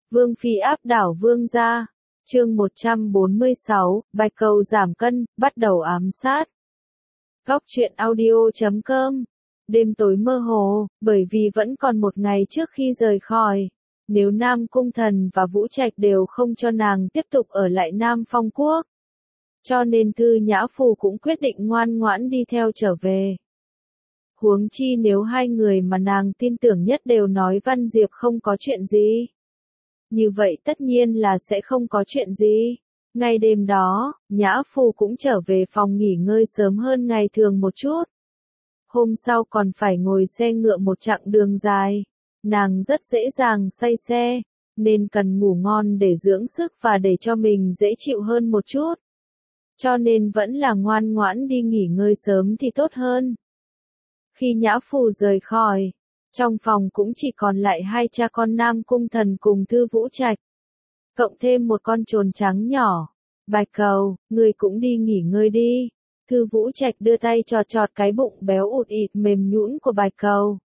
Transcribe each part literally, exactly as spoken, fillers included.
Vương phi áp đảo vương gia. Chương một trăm bốn mươi sáu, Bạch Cầu giảm cân, bắt đầu ám sát. Góc truyện audio chấm com. Đêm tối mơ hồ, bởi vì vẫn còn một ngày trước khi rời khỏi. Nếu Nam Cung Thần và Vũ Trạch đều không cho nàng tiếp tục ở lại Nam Phong Quốc. Cho nên Thư Nhã Phù cũng quyết định ngoan ngoãn đi theo trở về. Huống chi nếu hai người mà nàng tin tưởng nhất đều nói Văn Diệp không có chuyện gì. Như vậy tất nhiên là sẽ không có chuyện gì. Ngay đêm đó, Nhã Phù cũng trở về phòng nghỉ ngơi sớm hơn ngày thường một chút. Hôm sau còn phải ngồi xe ngựa một chặng đường dài. Nàng rất dễ dàng say xe, nên cần ngủ ngon để dưỡng sức và để cho mình dễ chịu hơn một chút. Cho nên vẫn là ngoan ngoãn đi nghỉ ngơi sớm thì tốt hơn. Khi Nhã Phù rời khỏi, trong phòng cũng chỉ còn lại hai cha con Nam Cung Thần cùng Thư Vũ Trạch. Cộng thêm một con trồn trắng nhỏ. Bạch Cầu, ngươi cũng đi nghỉ ngơi đi. Thư Vũ Trạch đưa tay chọt chọt cái bụng béo ụt ịt mềm nhũn của Bạch Cầu.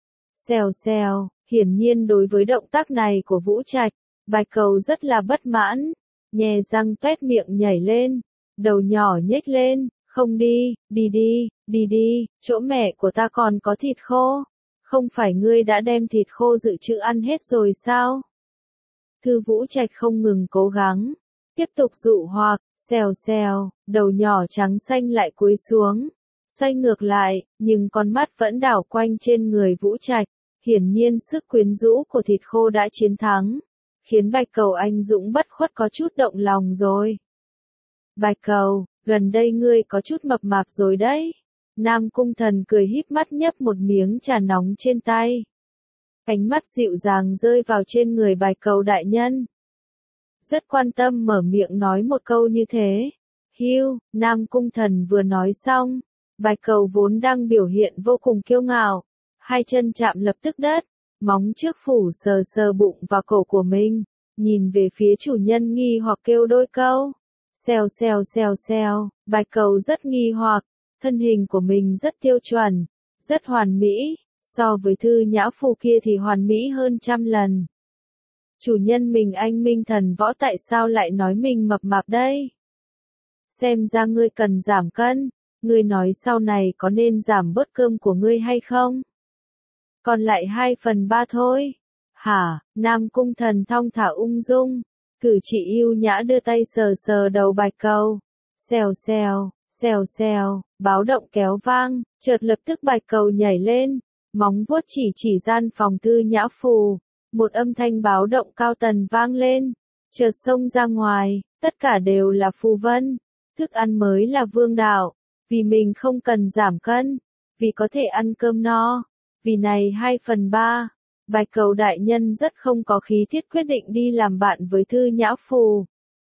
Xèo xèo, hiển nhiên đối với động tác này của Vũ Trạch, Bạch Cầu rất là bất mãn. Nhè răng tuét miệng nhảy lên, đầu nhỏ nhếch lên, không đi, đi đi, đi đi, chỗ mẹ của ta còn có thịt khô. Không phải ngươi đã đem thịt khô dự trữ ăn hết rồi sao? Thư Vũ Trạch không ngừng cố gắng, tiếp tục dụ hoặc, xèo xèo, đầu nhỏ trắng xanh lại cúi xuống, xoay ngược lại, nhưng con mắt vẫn đảo quanh trên người Vũ Trạch, hiển nhiên sức quyến rũ của thịt khô đã chiến thắng, khiến Bạch Cầu anh dũng bất khuất có chút động lòng rồi. Bạch Cầu, gần đây ngươi có chút mập mạp rồi đấy. Nam Cung Thần cười híp mắt nhấp một miếng trà nóng trên tay. Ánh mắt dịu dàng rơi vào trên người Bạch Cầu đại nhân. Rất quan tâm mở miệng nói một câu như thế. Hiu, Nam Cung Thần vừa nói xong. Bạch Cầu vốn đang biểu hiện vô cùng kiêu ngạo. Hai chân chạm lập tức đất. Móng trước phủ sờ sờ bụng và cổ của mình. Nhìn về phía chủ nhân nghi hoặc kêu đôi câu. Xèo xèo xèo xèo, Bạch Cầu rất nghi hoặc. Thân hình của mình rất tiêu chuẩn, rất hoàn mỹ, so với Thư Nhã Phù kia thì hoàn mỹ hơn trăm lần. Chủ nhân mình anh Minh Thần Võ tại sao lại nói mình mập mạp đây? Xem ra ngươi cần giảm cân, ngươi nói sau này có nên giảm bớt cơm của ngươi hay không? Còn lại hai phần ba thôi. Hả, Nam Cung Thần thong thả ung dung, cử chỉ yêu nhã đưa tay sờ sờ đầu Bạch Cầu. Xèo xèo. Xèo xèo, báo động kéo vang, chợt lập tức Bạch Cầu nhảy lên, móng vuốt chỉ chỉ gian phòng Thư Nhã Phù, một âm thanh báo động cao tần vang lên, chợt xông ra ngoài, tất cả đều là phù vân, thức ăn mới là vương đạo, vì mình không cần giảm cân, vì có thể ăn cơm no, vì này hai phần ba, Bạch Cầu đại nhân rất không có khí tiết quyết định đi làm bạn với Thư Nhã Phù.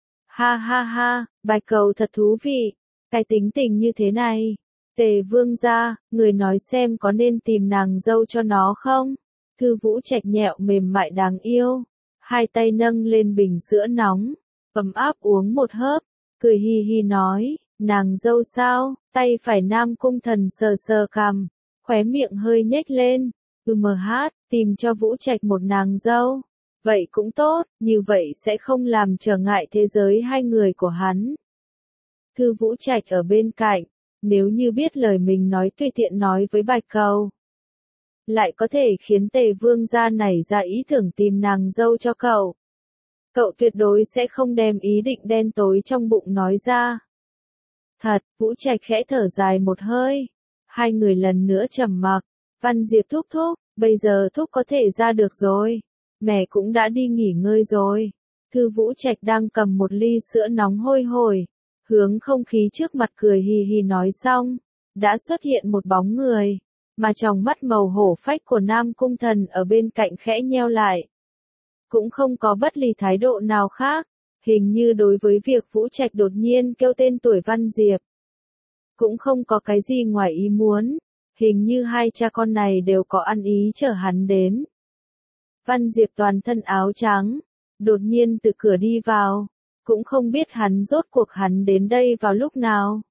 Ha ha ha, Bạch Cầu thật thú vị. Cái tính tình như thế này, Tề vương gia, người nói xem có nên tìm nàng dâu cho nó không? Thư Vũ Trạch nhẹo mềm mại đáng yêu, hai tay nâng lên bình sữa nóng, ấm áp uống một hớp, cười hi hi nói, nàng dâu sao? Tay phải Nam Cung Thần sờ sờ cằm, khóe miệng hơi nhếch lên, ừ mờ hát, tìm cho Vũ Trạch một nàng dâu. Vậy cũng tốt, như vậy sẽ không làm trở ngại thế giới hai người của hắn. Thư Vũ Trạch ở bên cạnh, nếu như biết lời mình nói tùy tiện nói với Bạch Cầu, lại có thể khiến Tề vương gia nảy ra ý tưởng tìm nàng dâu cho cậu. Cậu tuyệt đối sẽ không đem ý định đen tối trong bụng nói ra. Thật, Vũ Trạch khẽ thở dài một hơi. Hai người lần nữa trầm mặc. Văn Diệp thúc thúc, bây giờ thúc có thể ra được rồi. Mẹ cũng đã đi nghỉ ngơi rồi. Thư Vũ Trạch đang cầm một ly sữa nóng hôi hổi. Hướng không khí trước mặt cười hì hì nói xong, đã xuất hiện một bóng người, mà tròng mắt màu hổ phách của Nam Cung Thần ở bên cạnh khẽ nheo lại. Cũng không có bất kỳ thái độ nào khác, hình như đối với việc Vũ Trạch đột nhiên kêu tên tuổi Văn Diệp. Cũng không có cái gì ngoài ý muốn, hình như hai cha con này đều có ăn ý chờ hắn đến. Văn Diệp toàn thân áo trắng, đột nhiên từ cửa đi vào. Cũng không biết hắn rốt cuộc hắn đến đây vào lúc nào.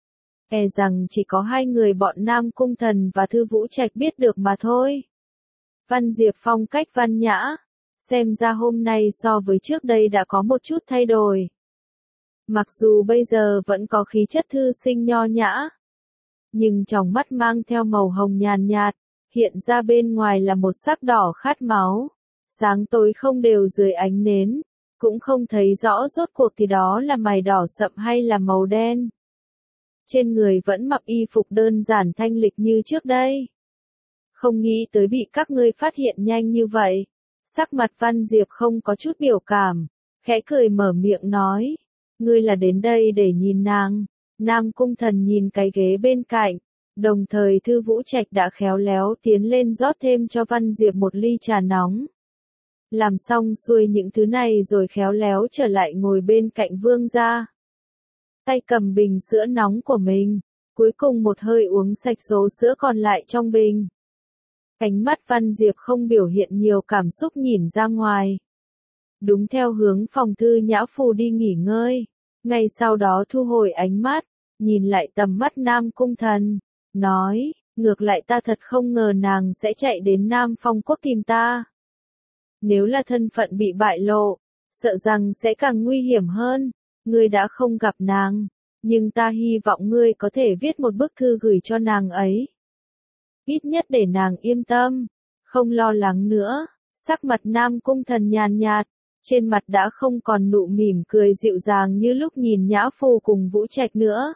E rằng chỉ có hai người bọn Nam Cung Thần và Thư Vũ Trạch biết được mà thôi. Văn Diệp phong cách văn nhã, xem ra hôm nay so với trước đây đã có một chút thay đổi. Mặc dù bây giờ vẫn có khí chất thư sinh nho nhã, nhưng trong mắt mang theo màu hồng nhàn nhạt, hiện ra bên ngoài là một sắc đỏ khát máu, sáng tối không đều dưới ánh nến, cũng không thấy rõ rốt cuộc thì đó là mày đỏ sậm hay là màu đen. Trên người vẫn mặc y phục đơn giản thanh lịch như trước đây. Không nghĩ tới bị các ngươi phát hiện nhanh như vậy. Sắc mặt Văn Diệp không có chút biểu cảm, khẽ cười mở miệng nói, ngươi là đến đây để nhìn nàng. Nam Cung Thần nhìn cái ghế bên cạnh, đồng thời Thư Vũ Trạch đã khéo léo tiến lên rót thêm cho Văn Diệp một ly trà nóng. Làm xong xuôi những thứ này rồi khéo léo trở lại ngồi bên cạnh Vương gia. Tay cầm bình sữa nóng của mình, cuối cùng một hơi uống sạch số sữa còn lại trong bình. Ánh mắt Văn Diệp không biểu hiện nhiều cảm xúc nhìn ra ngoài. Đúng theo hướng phòng Thư Nhã Phù đi nghỉ ngơi. Ngay sau đó thu hồi ánh mắt, nhìn lại tầm mắt Nam Cung Thần, nói, ngược lại ta thật không ngờ nàng sẽ chạy đến Nam Phong Quốc tìm ta. Nếu là thân phận bị bại lộ, sợ rằng sẽ càng nguy hiểm hơn. Ngươi đã không gặp nàng, nhưng ta hy vọng ngươi có thể viết một bức thư gửi cho nàng ấy. Ít nhất để nàng yên tâm, không lo lắng nữa. Sắc mặt Nam Cung Thần nhàn nhạt, trên mặt đã không còn nụ mỉm cười dịu dàng như lúc nhìn Nhã Phù cùng Vũ Trạch nữa,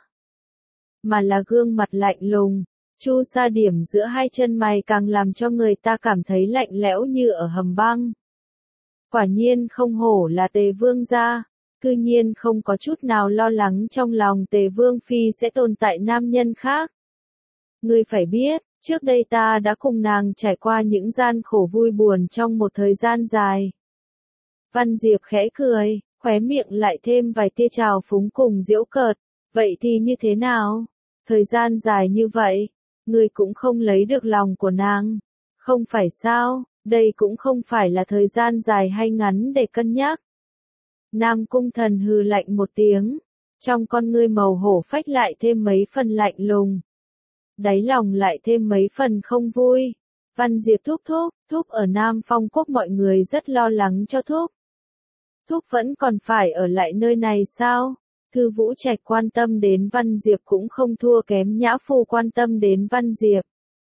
mà là gương mặt lạnh lùng, chu sa điểm giữa hai chân mày càng làm cho người ta cảm thấy lạnh lẽo như ở hầm băng. Quả nhiên không hổ là Tề Vương gia, cư nhiên không có chút nào lo lắng trong lòng Tề Vương phi sẽ tồn tại nam nhân khác. Ngươi phải biết, trước đây ta đã cùng nàng trải qua những gian khổ vui buồn trong một thời gian dài. Văn Diệp khẽ cười, khóe miệng lại thêm vài tia trào phúng cùng giễu cợt, vậy thì như thế nào? Thời gian dài như vậy, ngươi cũng không lấy được lòng của nàng, không phải sao? Đây cũng không phải là thời gian dài hay ngắn để cân nhắc. Nam Cung Thần hừ lạnh một tiếng, trong con ngươi màu hổ phách lại thêm mấy phần lạnh lùng. Đáy lòng lại thêm mấy phần không vui. Văn Diệp thúc thúc, thúc ở Nam Phong Quốc mọi người rất lo lắng cho thúc. Thúc vẫn còn phải ở lại nơi này sao? Thư Vũ Trạch quan tâm đến Văn Diệp cũng không thua kém Nhã Phù quan tâm đến Văn Diệp.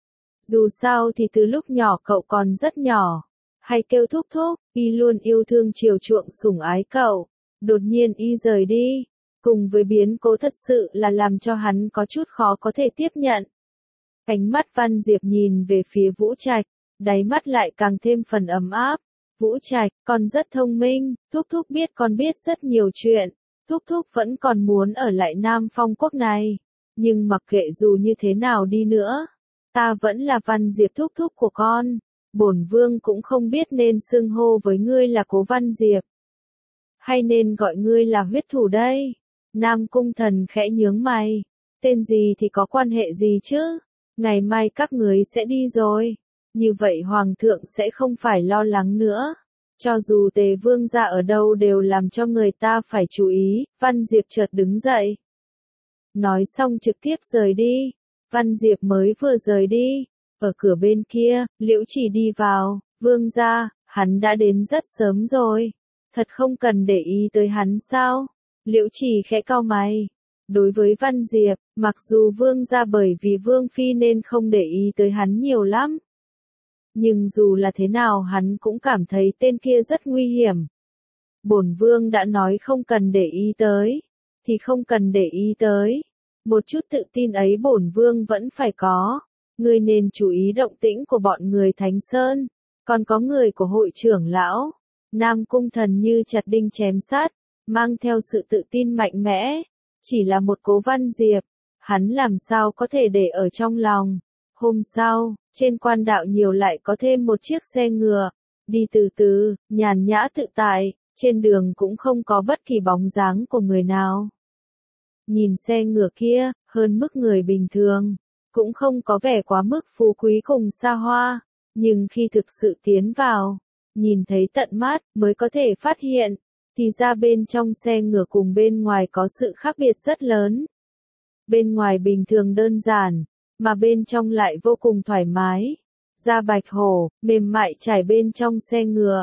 Dù sao thì từ lúc nhỏ cậu còn rất nhỏ, hay kêu thúc thúc, y luôn yêu thương chiều chuộng sủng ái cậu. Đột nhiên y rời đi, cùng với biến cố thật sự là làm cho hắn có chút khó có thể tiếp nhận. Ánh mắt Văn Diệp nhìn về phía Vũ Trạch, đáy mắt lại càng thêm phần ấm áp. Vũ Trạch, con rất thông minh, thúc thúc biết con biết rất nhiều chuyện, thúc thúc vẫn còn muốn ở lại Nam Phong Quốc này. Nhưng mặc kệ dù như thế nào đi nữa, ta vẫn là Văn Diệp thúc thúc của con. Bổn vương cũng không biết nên xưng hô với ngươi là Cố Văn Diệp, hay nên gọi ngươi là huyết thủ đây. Nam Cung Thần khẽ nhướng mày, tên gì thì có quan hệ gì chứ, ngày mai các người sẽ đi rồi, như vậy Hoàng thượng sẽ không phải lo lắng nữa. Cho dù Tề Vương gia ở đâu đều làm cho người ta phải chú ý. Văn Diệp chợt đứng dậy, nói xong trực tiếp rời đi. Văn Diệp mới vừa rời đi, ở cửa bên kia, Liễu Chỉ đi vào, Vương gia, hắn đã đến rất sớm rồi, thật không cần để ý tới hắn sao? Liễu Chỉ khẽ cau mày. Đối với Văn Diệp, mặc dù Vương gia bởi vì Vương phi nên không để ý tới hắn nhiều lắm, nhưng dù là thế nào hắn cũng cảm thấy tên kia rất nguy hiểm. Bổn Vương đã nói không cần để ý tới, thì không cần để ý tới. Một chút tự tin ấy bổn Vương vẫn phải có. Ngươi nên chú ý động tĩnh của bọn người Thánh Sơn, còn có người của hội trưởng lão. Nam Cung Thần như chặt đinh chém sắt, mang theo sự tự tin mạnh mẽ. Chỉ là một Cố Văn Diệp, hắn làm sao có thể để ở trong lòng. Hôm sau, trên quan đạo nhiều lại có thêm một chiếc xe ngựa, đi từ từ, nhàn nhã tự tại, trên đường cũng không có bất kỳ bóng dáng của người nào. Nhìn xe ngựa kia, hơn mức người bình thường, cũng không có vẻ quá mức phú quý cùng xa hoa, nhưng khi thực sự tiến vào, nhìn thấy tận mắt mới có thể phát hiện, thì ra bên trong xe ngựa cùng bên ngoài có sự khác biệt rất lớn. Bên ngoài bình thường đơn giản, mà bên trong lại vô cùng thoải mái. Da bạch hổ, mềm mại trải bên trong xe ngựa,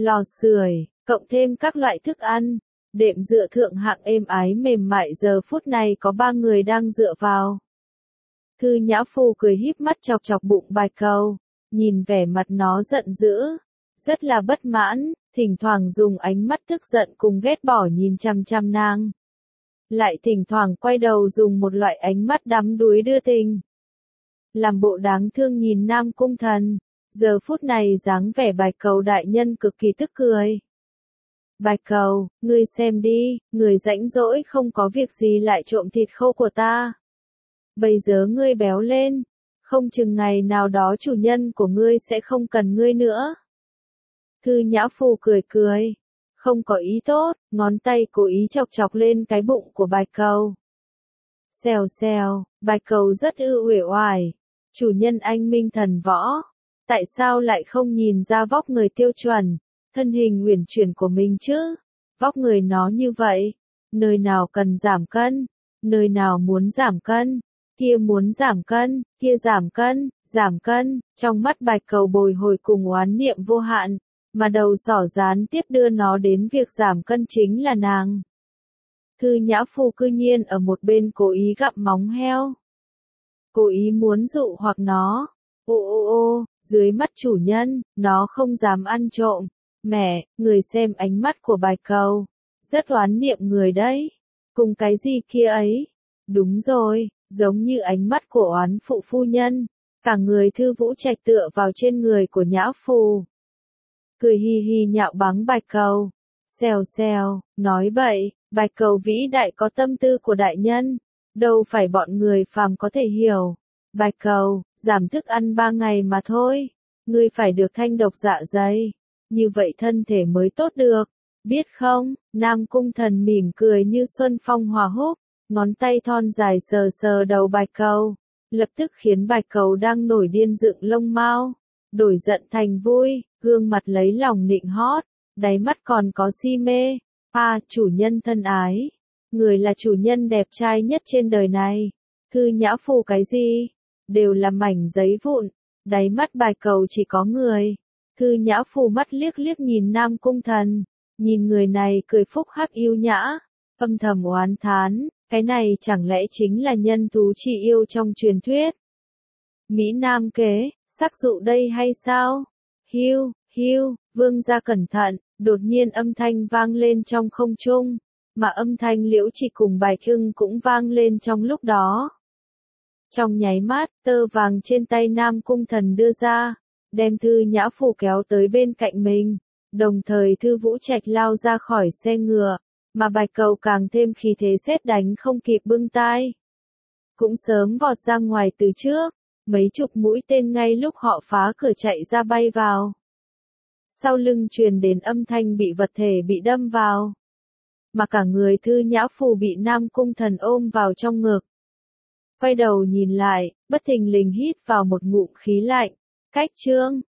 lò sưởi, cộng thêm các loại thức ăn, đệm dựa thượng hạng êm ái mềm mại giờ phút này có ba người đang dựa vào. Thư Nhã Phu cười híp mắt chọc chọc bụng Bạch Cầu, nhìn vẻ mặt nó giận dữ, rất là bất mãn, thỉnh thoảng dùng ánh mắt tức giận cùng ghét bỏ nhìn chăm chăm nàng. Lại thỉnh thoảng quay đầu dùng một loại ánh mắt đắm đuối đưa tình. Làm bộ đáng thương nhìn Nam Cung Thần, giờ phút này dáng vẻ Bạch Cầu đại nhân cực kỳ tức cười. Bạch Cầu, ngươi xem đi, người rãnh rỗi không có việc gì lại trộm thịt khô của ta. Bây giờ ngươi béo lên, không chừng ngày nào đó chủ nhân của ngươi sẽ không cần ngươi nữa. Thư Nhã Phu cười cười, không có ý tốt, ngón tay cố ý chọc chọc lên cái bụng của Bạch Cầu. Xèo xèo, Bạch Cầu rất ư uể oải, chủ nhân anh minh thần võ, tại sao lại không nhìn ra vóc người tiêu chuẩn, thân hình uyển chuyển của mình chứ? Vóc người nó như vậy, nơi nào cần giảm cân, nơi nào muốn giảm cân, kia muốn giảm cân, kia giảm cân, giảm cân, trong mắt Bạch Cầu bồi hồi cùng oán niệm vô hạn, mà đầu sỏ gián tiếp đưa nó đến việc giảm cân chính là nàng. Thư Nhã Phu cư nhiên ở một bên cố ý gặm móng heo. Cố ý muốn dụ hoặc nó. Ô ô ô, dưới mắt chủ nhân, nó không dám ăn trộm. Mẹ, người xem ánh mắt của Bạch Cầu. Rất oán niệm người đấy. Cùng cái gì kia ấy? Đúng rồi, giống như ánh mắt của oán phụ phu nhân. Cả người Thư Vũ Trạch tựa vào trên người của Nhã Phu. Cười hi hi nhạo báng Bạch Cầu. Xèo xèo, nói bậy, Bạch Cầu vĩ đại có tâm tư của đại nhân. Đâu phải bọn người phàm có thể hiểu. Bạch Cầu, giảm thức ăn ba ngày mà thôi. Ngươi phải được thanh độc dạ dày. Như vậy thân thể mới tốt được. Biết không, Nam Cung Thần mỉm cười như xuân phong hòa húc. Ngón tay thon dài sờ sờ đầu Bạch Cầu. Lập tức khiến Bạch Cầu đang nổi điên dựng lông mao. Đổi giận thành vui, gương mặt lấy lòng nịnh hót. Đáy mắt còn có si mê. À, chủ nhân thân ái. Người là chủ nhân đẹp trai nhất trên đời này. Thư Nhã Phu cái gì? Đều là mảnh giấy vụn. Đáy mắt Bạch Cầu chỉ có người. Thư Nhã Phu mắt liếc liếc nhìn Nam Cung Thần. Nhìn người này cười phúc hắc yêu nhã. Âm thầm oán thán. Cái này chẳng lẽ chính là nhân thú chỉ yêu trong truyền thuyết? Mỹ Nam kế, sắc dụ đây hay sao? Hiu, hiu, vương gia cẩn thận. Đột nhiên âm thanh vang lên trong không trung, mà âm thanh Liễu Chỉ cùng Bạch Hưng cũng vang lên trong lúc đó. Trong nháy mắt, tơ vàng trên tay Nam Cung Thần đưa ra, đem Thư Nhã Phu kéo tới bên cạnh mình, đồng thời Thư Vũ Trạch lao ra khỏi xe ngựa, mà Bạch Cầu càng thêm khí thế sét đánh không kịp bưng tai. Cũng sớm vọt ra ngoài từ trước, mấy chục mũi tên ngay lúc họ phá cửa chạy ra bay vào. Sau lưng truyền đến âm thanh bị vật thể bị đâm vào. Mà cả người Thư Nhã Phu bị Nam Cung Thần ôm vào trong ngực. Quay đầu nhìn lại, bất thình lình hít vào một ngụm khí lạnh. Cách chương,